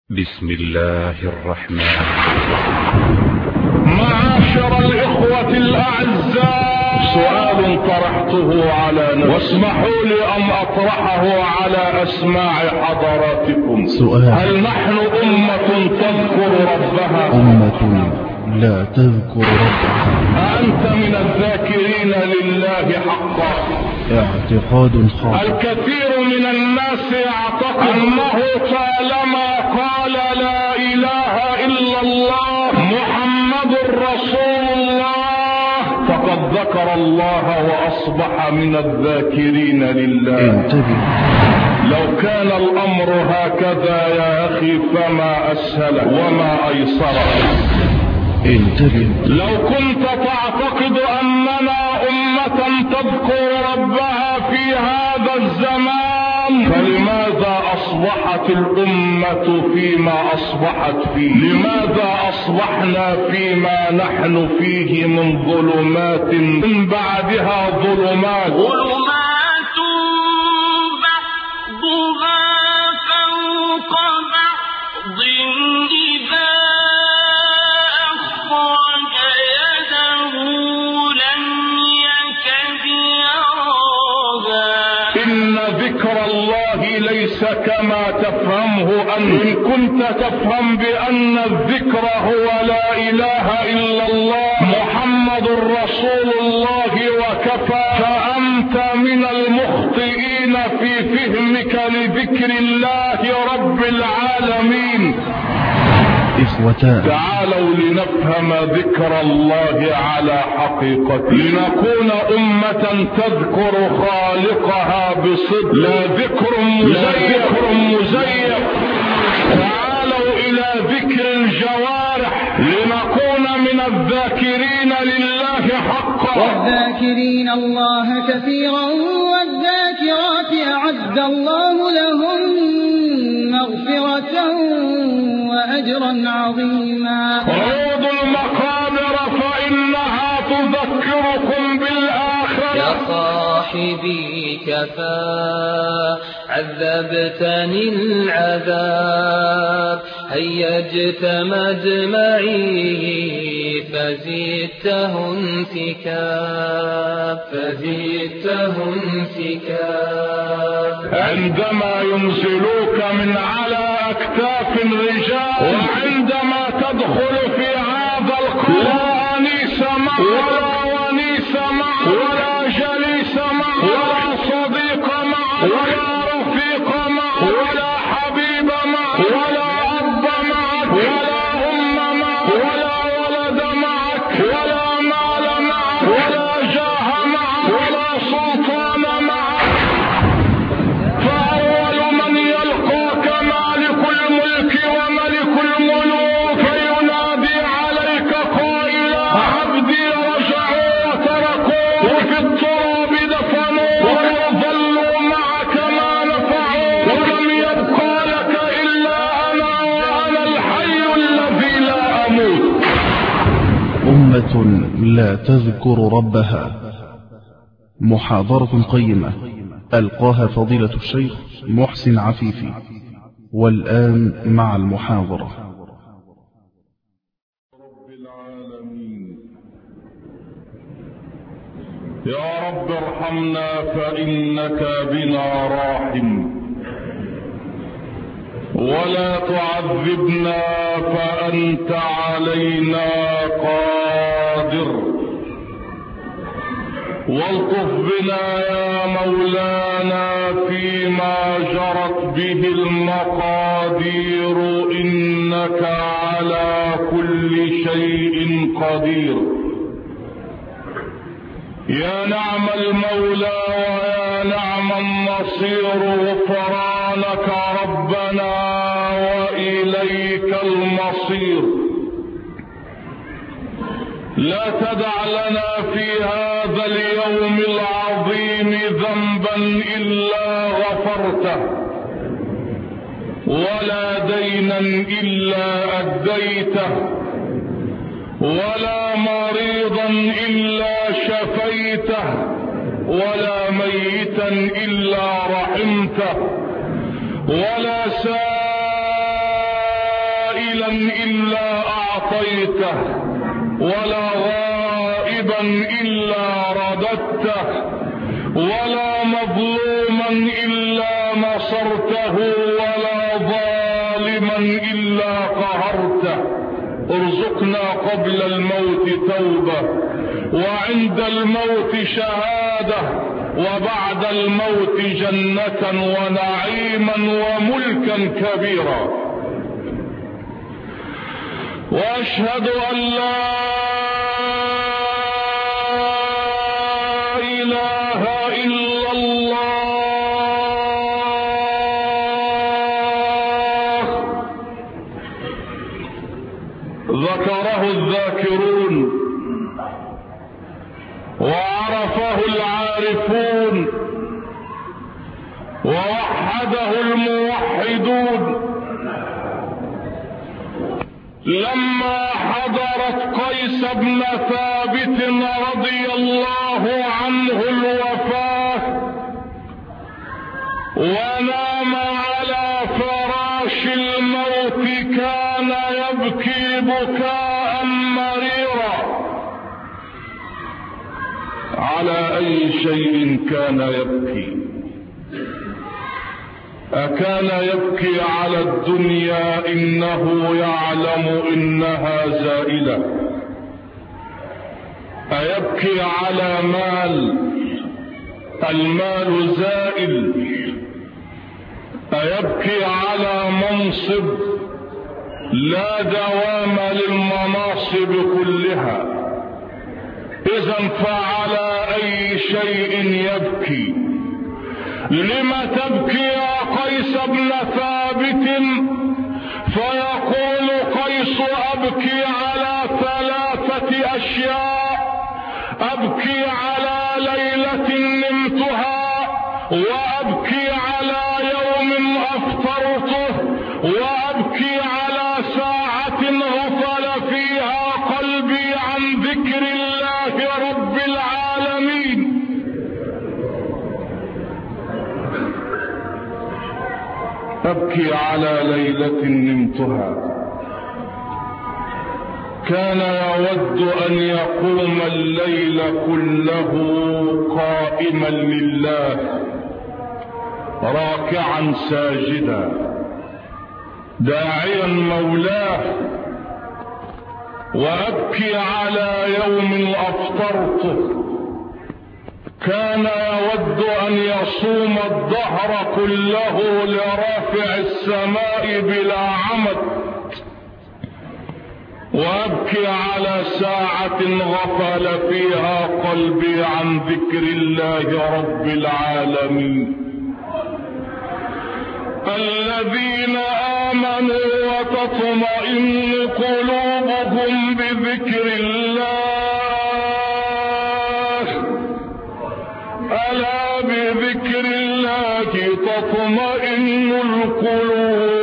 بسم الله الرحمن الرحيم. معاشر الإخوة الأعزاء، سؤال طرحته على نفسي واسمحوا لي أن أطرحه على أسماع حضراتكم. سؤال: هل نحن أمة تذكر ربها؟ أمة لا تذكر ربها. أأنت من الذاكرين لله حقا؟ اعتقاد خاطئ. الكثير من الناس يعتقد أنه طالما قال لا إله إلا الله محمد رسول الله فقد ذكر الله وأصبح من الذاكرين لله. انتبه، لو كان الأمر هكذا يا أخي فما أسهل وما أيسر. انتبه، لو كنت تعتقد أننا أمة تذكر ربها في هذا الزمان فلماذا أصبحت الأمة فيما أصبحت فيه؟ لماذا أصبحنا فيما نحن فيه من ظلمات من بعدها ظلمات بعضها فوق بعض إذا أخرج يده لم يكد يراها. إن ذكر الله ليس كما تفهمه أن كنت تفهم بأن الذكر هو لا إله إلا الله محمد رسول الله وكفى، فأنت من المخطئين في فهمك لذكر الله رب العالمين. إخوتان، تعالوا لنفهم ذكر الله على حقيقته، لنكون أمة تذكر خالقها بصدق، لا ذكر مزيف. تعالوا إلى ذكر الجوارح لنكون من الذاكرين لله حقا. والذاكرين الله كثيرا والذاكرات أعد الله لهم مغفرة وأجرا عظيما. عودوا المقابر فإنها تذكركم بالآخرة. يا صاحبي كفى عذبتني العذاب هيجت مدمعي فزدته انتكاب عندما ينزلوك من على أكتاف الرجال وعندما تدخل في هذا القبر لا أنيس معك ولا ونيس معك ولا جليس معك ولا صديق معك ولا رفيق معك ولا حبيب معك ولا أب معك ولا أم معك ولا ولد معك ولا مال معك ولا جاه معك ولا سلطان معك. فأول من يلقاك مالك الملك وملك الملوك فينادي عليك قائلا عبدي رجعوا وتركوا وفي التراب دفنوا ويظلوا معك ما نفعوا ولم يبقى لك إلا أنا وأنا الحي الذي لا أموت. أمة لا تذكر ربها. محاضرة قيمة ألقاها فضيلة الشيخ محسن عفيفي. والآن مع المحاضرة. رب العالمين، يا رب ارحمنا فإنك بنا راحم، ولا تعذبنا فأنت علينا قادر، والطف بنا يا مولانا فيما جرت به المقادير إنك على كل شيء قدير. يا نعم المولى ويا نعم النصير، غفرانك ربنا وإليك المصير. لا تدع لنا في هذا اليوم العظيم ذنبا إلا غفرته، ولا دينا إلا أديته، ولا مريضا إلا شفيته، ولا ميتا إلا رحمته، ولا سائلا سائلا إلا أعطيته ولا غائبا إلا رددته ولا مظلوما إلا نصرته ولا ظالما إلا قهرته. ارزقنا قبل الموت توبة وعند الموت شهادة وبعد الموت جنة ونعيما وملكا كبيرا. وأشهد أن لا إله إلا الله. ذكره الذاكرون وعرفه العارفون ووحده الموحدون. لما حضرت قيس بن ثابت رضي الله عنه الوفاة ونام على فراش الموت كان يبكي بكاء مريرا. على أي شيء كان يبكي؟ أكان يبكي على الدنيا إنه يعلم إنها زائلة؟ أيبكي على مال؟ المال زائل. أيبكي على منصب؟ لا دوام للمناصب كلها. إذن فعلى أي شيء يبكي؟ لم تبكي يا قيس بن ثابت؟ فيقول قيس أبكي على 3 أشياء. أبكي على ليلة نمتها، وأبكي على يوم أفطرته، وأبكي على ساعة غفل فيها قلبي عن ذكر الله رب العالمين. أبكي على ليلة نمتها. كان يود أن يقوم الليل كله قائما لله راكعا ساجدا داعيا مولاه. وأبكي على يوم أفطرته. كان يود أن يصوم الدهر كله لرافع السماء بلا عمد. وأبكي على ساعة غفل فيها قلبي عن ذكر الله رب العالمين. الذين آمنوا وتطمئن قلوبهم بذكر الله. ألا بذكر الله تطمئن القلوب.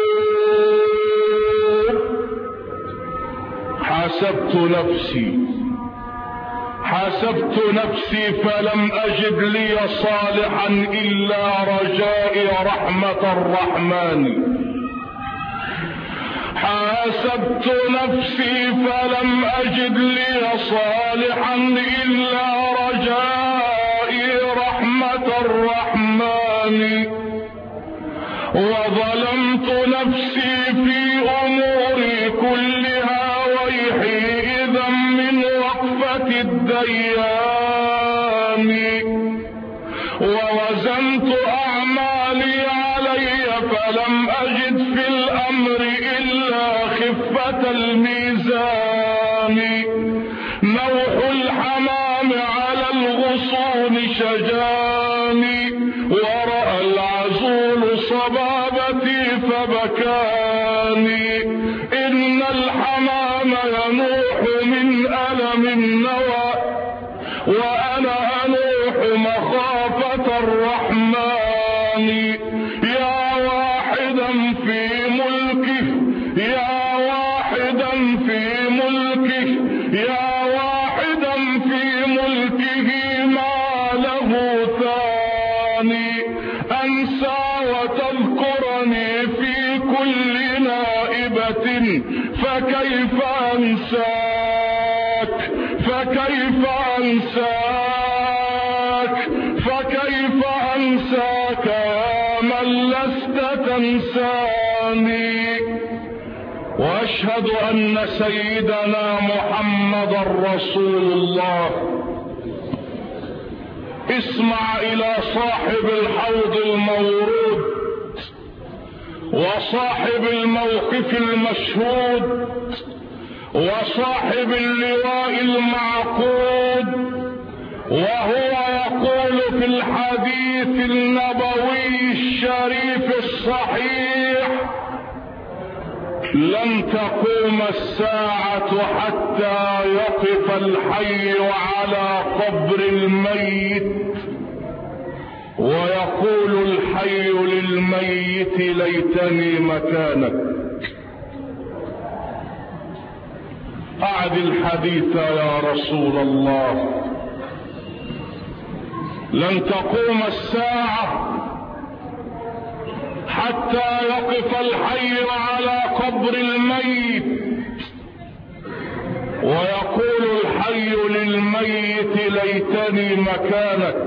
حسبت نفسي فلم أجد لي صالحا إلا رجائي رحمة الرحمن. حاسبت نفسي فلم أجد لي صالحا إلا رجائي رحمة الرحمن. وظلمت نفسي في أموري كلها ويحي إذا من وقفة الديان. ووزنت أعمالي علي فلم أجد في الأمر إلا خفة الميزان. نوح الحمام على الغصون شجاني ورأى العزول صبابتي فبكاني. إن الحمام ينوح من ألم النوى وأنا أنوح مخافة الرحمن. يا واحدا في ملكه، يا واحدا في ملكه، يا واحدا في ملكه ما له ثاني. أنسى وتذكرني في كل نائم غائبة فكيف أنساك فكيف أنساك فكيف أنساك يا من لست تنساني. وأشهد أن سيدنا محمد رسول الله. اسمع إلى صاحب الحوض المورود وصاحب الموقف المشهود وصاحب اللواء المعقود، وهو يقول في الحديث النبوي الشريف الصحيح: لن تقوم الساعة حتى يقف الحي على قبر الميت ويقول الحي للميت ليتني مكانك. أعد الحديث يا رسول الله. لن تقوم الساعة حتى يقف الحي على قبر الميت ويقول الحي للميت ليتني مكانك.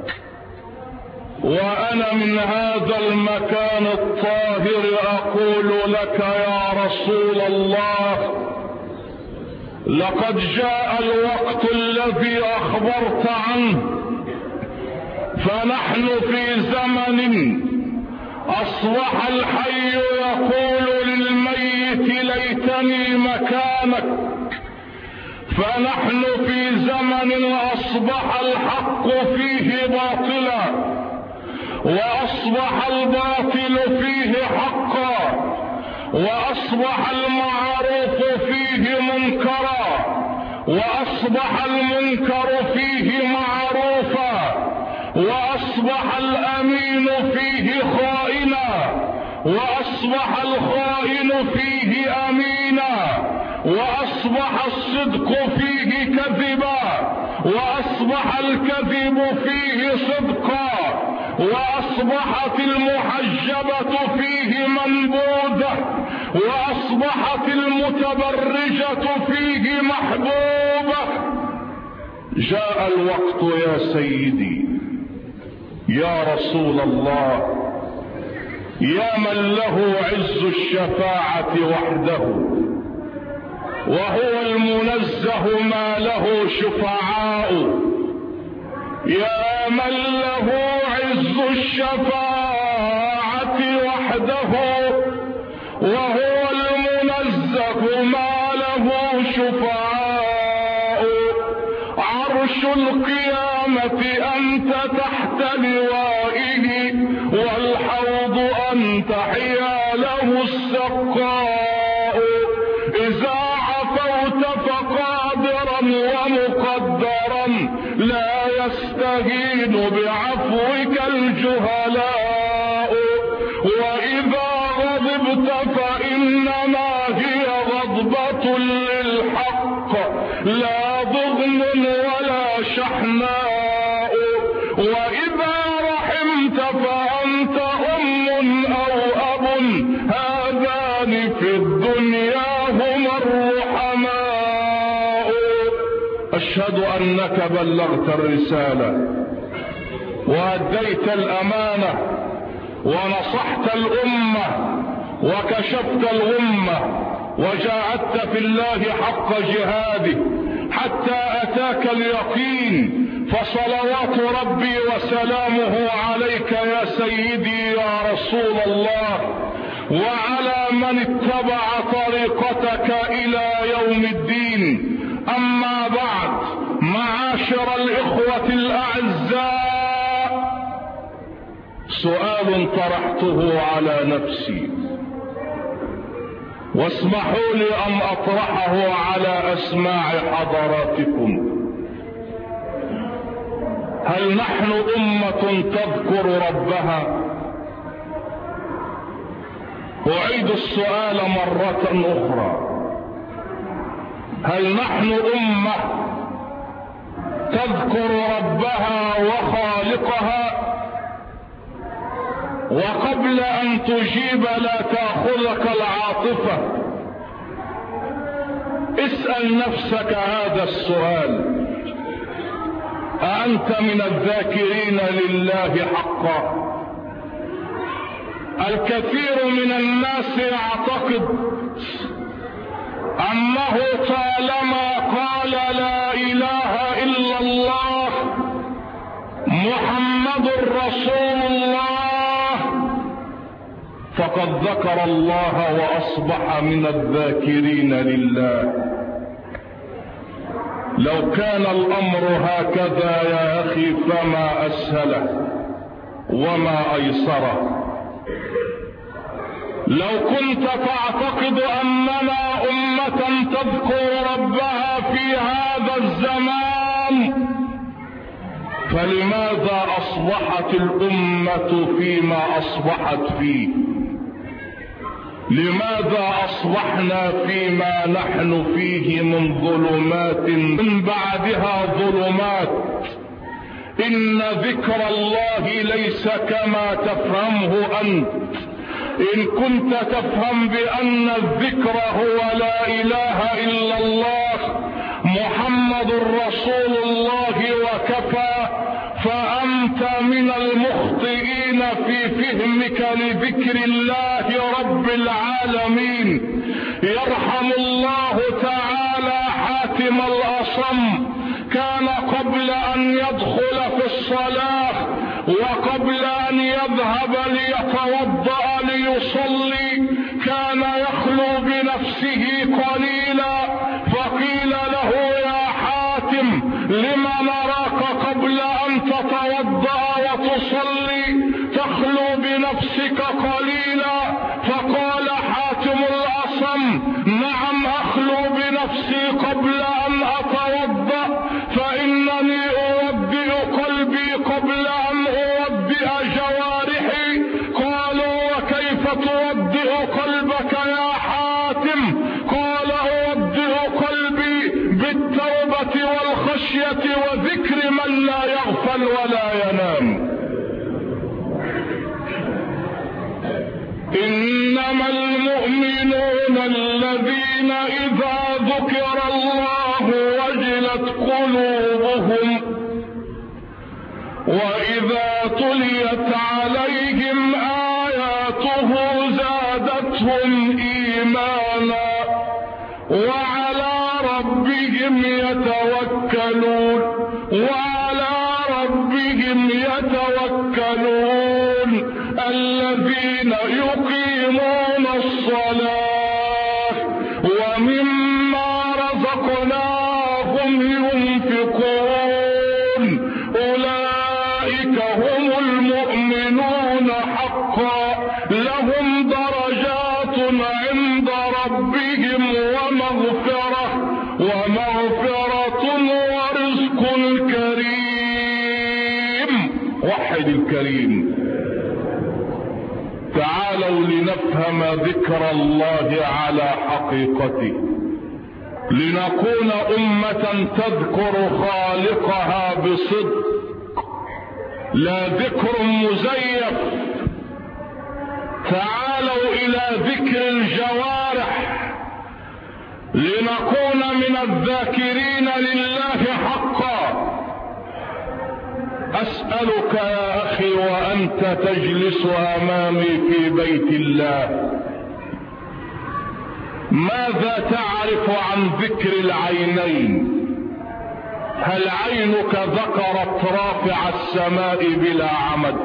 وأنا من هذا المكان الطاهر أقول لك يا رسول الله: لقد جاء الوقت الذي أخبرت عنه، فنحن في زمن أصبح الحي يقول للميت ليتني مكانك، فنحن في زمن أصبح الحق فيه باطلا وأصبح الباطل فيه حقا وأصبح المعروف فيه منكرا وأصبح المنكر فيه معروفا وأصبح الأمين فيه خائنا وأصبح الخائن فيه أمينا وأصبح الصدق فيه كذبا وأصبح الكذب فيه صدقا وأصبحت المحجبة فيه منبوذة وأصبحت المتبرجة فيه محبوبة. جاء الوقت يا سيدي يا رسول الله، يا من له عز الشفاعة وحده وهو المنزه ما له شفعاء، يا من له عز الشفاعة وحده وهو المنزه ما له شفعاء. عرش القيامة أنت تحت لوائه والحوض أنت حياله السقاء. إذا عفوت فقادرا ومقدرا لا يستهين بعفوك الجهلاء، وإذا غضبت فإنما هي غضبة للحق لا ضغن ولا شحناء، وإذا رحمت فأنت أم أو أب هذان في الدنيا هما الرحماء. أشهد أنك بلغت الرسالة وأديت الأمانة ونصحت الأمة وكشفت الغمة وجاهدت في الله حق جهاده حتى أتاك اليقين، فصلوات ربي وسلامه عليك يا سيدي يا رسول الله وعلى من اتبع طريقتك إلى يوم الدين. أما بعد، معاشر الإخوة الأعزاء، سؤال طرحته على نفسي واسمحوا لي أن أطرحه على أسماع حضراتكم: هل نحن أمة تذكر ربها؟ أعيد السؤال مرة أخرى: هل نحن أمة تذكر ربها وخالقها؟ وقبل أن تجيب لا تأخذك العاطفة، اسأل نفسك هذا السؤال: أأنت من الذاكرين لله حقا؟ الكثير من الناس يعتقد أنه طالما قال لا إله إلا الله محمد رسول الله فقد ذكر الله وأصبح من الذاكرين لله. لو كان الأمر هكذا يا أخي فما أسهله وما أيسره. لو كنت تعتقد أننا أمة تذكر ربها في هذا الزمان، فلماذا أصبحت الأمة فيما أصبحت فيه؟ لماذا أصبحنا فيما نحن فيه من ظلمات من بعدها ظلمات؟ إن ذكر الله ليس كما تفهمه أنت. إن كنت تفهم بأن الذكر هو لا إله إلا الله محمد رسول الله وكفى، فأنت من المخطئين في فهمك لذكر الله رب العالمين. يرحم الله تعالى حاتم الأصم، كان قبل أن يدخل في الصلاة وقبل أن يذهب ليتوضأ ليصلي كان يخلو بنفسه قليلا، فقيل له: يا حاتم لم نراك قبل أن تتوضأ وتصلي تخلو بنفسك قليلا؟ فقال حاتم الأصم: نعم أخلو بنفسي قبل أن أتوضأ، فإنني أودئ قلبي قبل أن أودئ جوارحي. قالوا: وكيف تودئ قلبك يا حاتم؟ قال: أودئ قلبي بالتوبة والخشية وذكر من لا يغفل ولا ينام. إنما المؤمنون الذين إذا ذكر الله وجلت قلوبهم وإذا تليت عليهم آياته زادتهم إيمانا وعلى ربهم يتوكلون الذين يقيمون الصلاة ومما رزقناهم ينفقون أولئك هم المؤمنون حقا لهم درجات عند ربهم ومغفرة ورزق كريم. وحد الكريم. تعالوا لنفهم ذكر الله على حقيقته، لنكون أمة تذكر خالقها بصدق، لا ذكر مزيف. تعالوا إلى ذكر الجوارح لنكون من الذاكرين لله حقا. أسألك يا أخي وأنت تجلس أمامي في بيت الله، ماذا تعرف عن ذكر العينين؟ هل عينك ذكرت رافع السماء بلا عمد؟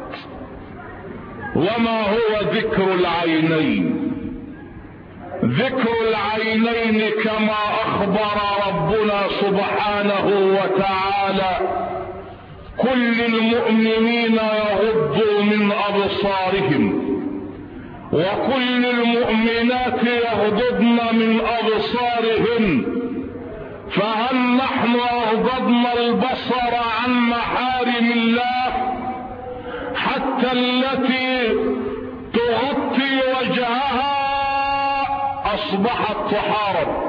وما هو ذكر العينين؟ ذكر العينين كما أخبر ربنا سبحانه وتعالى: كل المؤمنين يغضوا من أبصارهم وكل المؤمنات يغضضن من أبصارهن. فهل نحن أغضضنا البصر عن محارم الله حتى التي تغطي وجهها أصبحت تحارب؟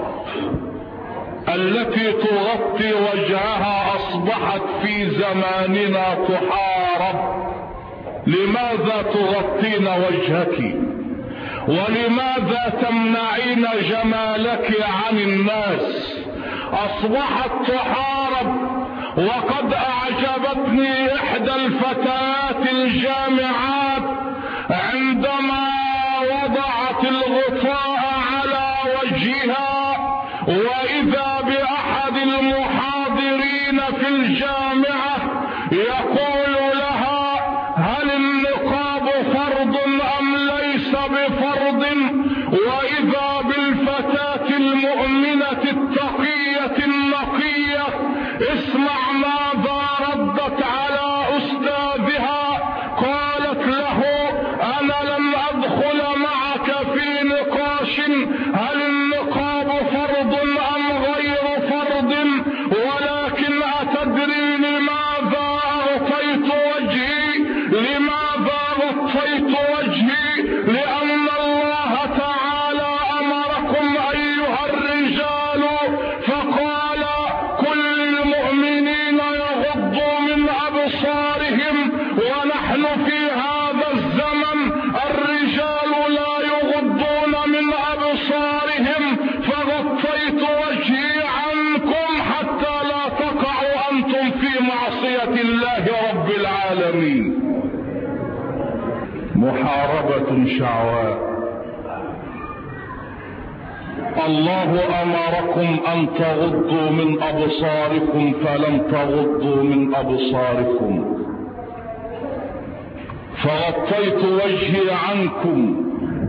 التي تغطي وجهها أصبحت في زماننا تحارب، لماذا تغطين وجهك؟ ولماذا تمنعين جمالك عن الناس؟ أصبحت تحارب. وقد أعجبتني إحدى الفتيات الجامعات عندما وضعت الغطاء على وجهها، وإذا بأحد المحاضرين في الجامعة يقول لها: هل النقاب فرض أم ليس بفرض؟ وإذا بالفتاة المؤمنة التقية النقية اسمع ماذا ردت على أستاذها. قالت له: أنا لم أدخل معك في نقاش هل النقاب فرض أم غير فرض، ولكن أتدري لماذا أغطيت وجهي؟ لماذا غطيت وجهي؟ لأن الله تعالى أمركم أيها الرجال فقال: كل المؤمنين يغضوا من أبصارهم. ونحن في هذا الزمن الرجال لا يغضون من أبصارهم، فغطيت وجهي عنكم حتى لا تقعوا أنتم في معصية الله رب العالمين. محاربة شعواء. الله أمركم أن تغضوا من أبصاركم فلم تغضوا من أبصاركم، فغطيت وجهي عنكم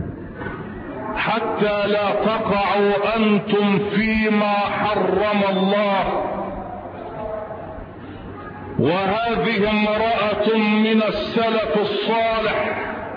حتى لا تقعوا أنتم فيما حرم الله. وهذه امرأة من السلف الصالح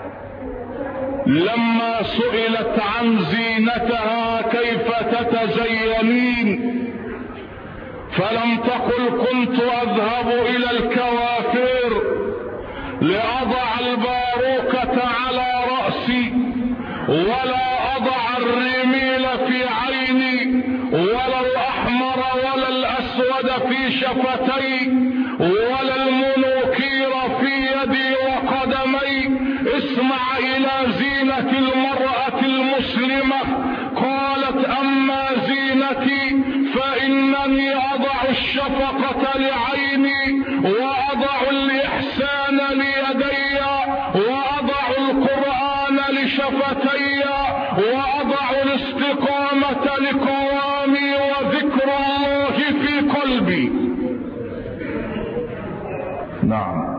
لما سئلت عن زينتها كيف تتزينين، فلم تقل: كنت أذهب إلى الكوافير لأضع الباروكة على رأسي، ولا أضع الرميل في عيني، ولا الأحمر ولا الأسود في شفتي، ولا المنوكير في يدي وقدمي. اسمع إلى زينة المرأة المسلمة. قالت: أما زينتي فإنني أضع الشفقة لعيني، وأضع الإحسان ليدي، وأضع القرآن لشفتي، وأضع الاستقامة لقوامي، وذكر الله في قلبي. نعم،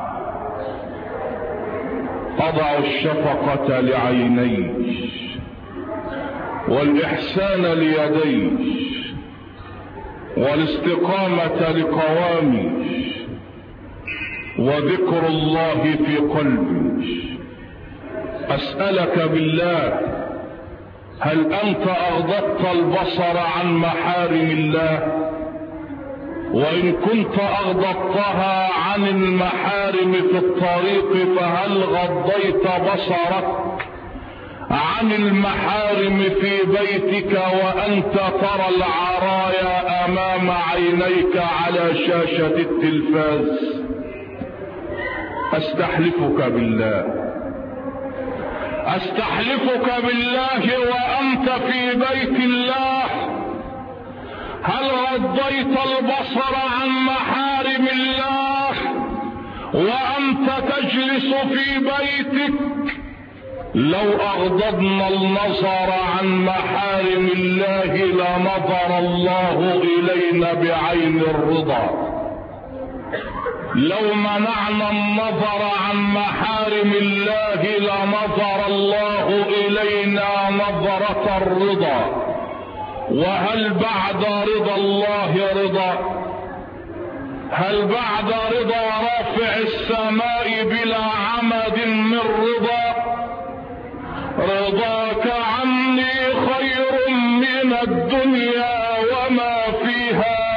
أضع الشفقة لعيني، والإحسان ليدي، والاستقامة لقوامي، وذكر الله في قلبي. أسألك بالله، هل أنت أغضضت البصر عن محارم الله؟ وإن كنت أغضضتها عن المحارم في الطريق فهل غضيت بصرك عن المحارم في بيتك وأنت ترى العرايا أمام عينيك على شاشة التلفاز؟ أستحلفك بالله وأنت في بيت الله، هل غضيت البصر عن محارم الله وأنت تجلس في بيتك؟ لو أغضضنا النظر عن محارم الله لنظر الله إلينا بعين الرضا. لو منعنا النظر عن محارم الله لنظر الله إلينا نظرة الرضا. وهل بعد رضا الله رضا؟ هل بعد رضا رافع السماء بلا عمد من رضا؟ رضاك عني خير من الدنيا وما فيها،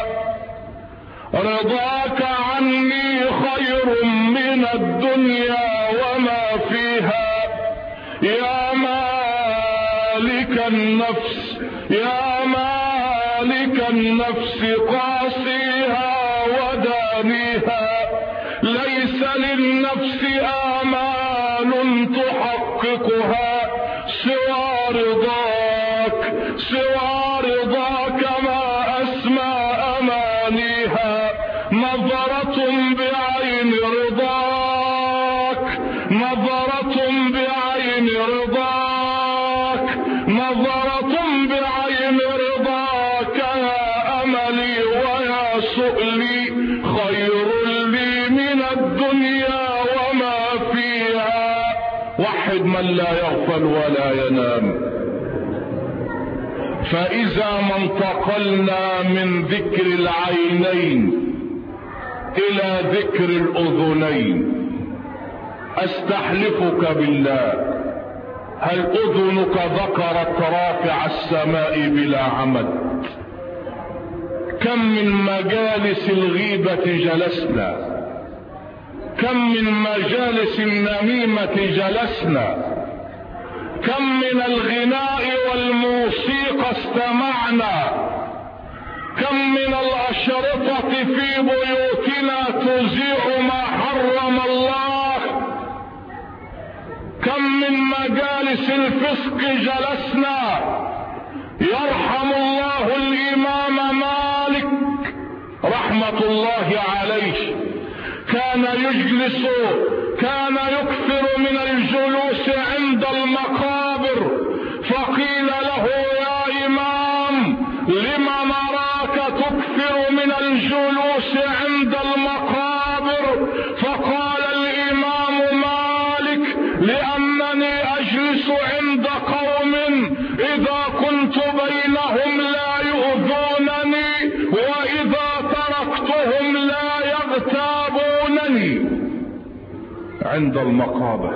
رضاك عني خير من الدنيا وما فيها. يا مالك النفس، يا مالك النفس قاسيها ودانيها، ليس ليس للنفس آمال تحققها سوى رضاك، سوى رضاك ما أسمى أمانيها. نظرة بعين رضاك، نظرة بعين رضاك، نظرة بعين رضاك يا أملي ويا سؤلي، خير لي من الدنيا وما فيها. وحد من لا يغفل ولا ينام. فإذا ما انتقلنا من ذكر العينين إلى ذكر الأذنين، أستحلفك بالله هل أذنك ذكرت رافع السماء بلا عمد؟ كم من مجالس الغيبة جلسنا، كم من مجالس النميمة جلسنا، كم من الغناء والموسيقى استمعنا، كم من الأشرطة في بيوتنا تذيع ما حرم الله، كم من مجالس الفسق جلسنا. يرحم الله الإمام مالك رحمة الله عليه، كان يكثر من الجلوس عند المقابر، فقيل له يا إمام لم نراك تكثر من الجلوس عند المقابر؟ فقال الإمام مالك لأنني أجلس عند قوم إذا كنت بينهم لا يؤذونني، وإذا تركتهم لا يغتابونني. عند المقابر،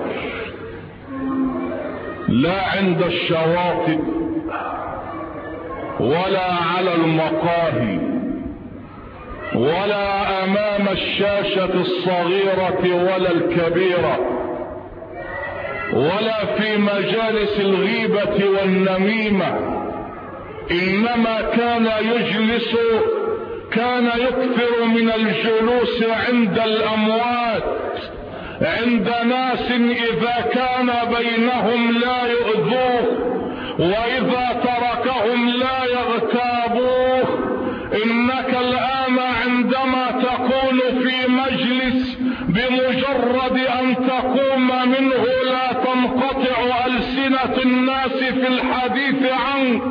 لا عند الشواطئ ولا على المقاهي ولا أمام الشاشة الصغيرة ولا الكبيرة ولا في مجالس الغيبة والنميمة، إنما كان يكثر من الجلوس عند الأموات، عند ناس إذا كان بينهم لا يؤذوه، وإذا تركهم لا يغتابوه. إنك الآن عندما تكون في مجلس بمجرد أن تقوم منه لا تنقطع ألسنة الناس في الحديث عنك.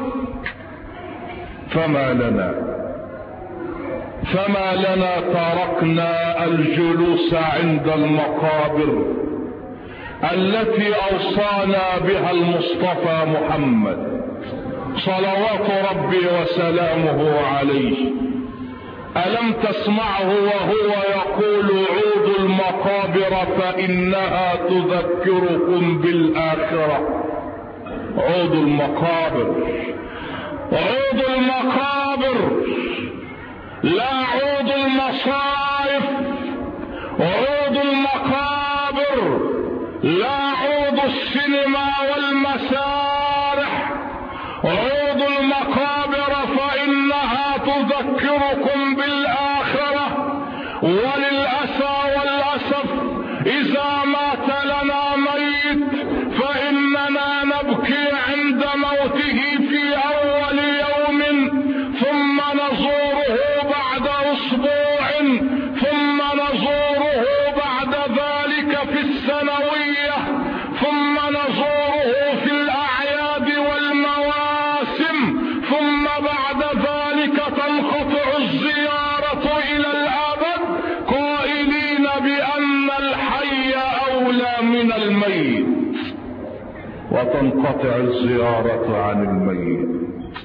فما لنا تركنا الجلوس عند المقابر التي أوصانا بها المصطفى محمد صلوات ربي وسلامه عليه. ألم تسمعه وهو يقول عودوا المقابر فإنها تذكركم بالآخرة؟ عودوا المقابر، عودوا المقابر، لا عود المصائف، عود المقابر، لا عود السينما والمسارح، عود المقابر فإنها تذكركم بالآخرة. وللأسى والأسف إذا مات لنا ميت فإننا نبكي عند موته في أول يوم، ثم نزوره بعد أسبوع، ثم نزوره بعد ذلك في السنوية، ثم نزوره في الأعياد والمواسم، ثم بعد ذلك تنقطع الزيارة إلى الأبد، قائلين بأن الحي أولى من الميت، وتنقطع الزيارة عن الميت.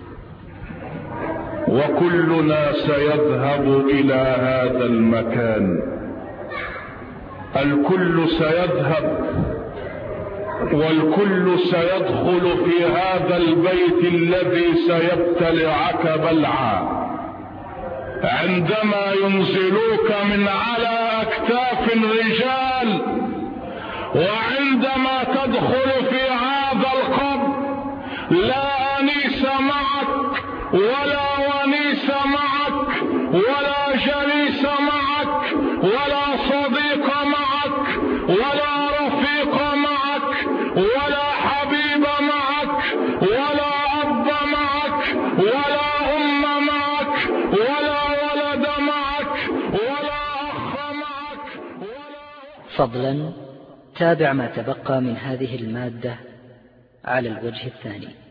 وكلنا سيذهب إلى هذا المكان، الكل سيذهب والكل سيدخل في هذا البيت الذي سيبتلعك بلعا. عندما ينزلوك من على أكتاف الرجال، وعندما تدخل في هذا القبر لا أنيس معك ولا ونيس معك ولا جليس معك ولا صديق معك، ولا حبيب معك، ولا أب معك، ولا أم معك، ولا ولد معك، ولا أخ معك، فضلا تابع ما تبقى من هذه المادة على الوجه الثاني.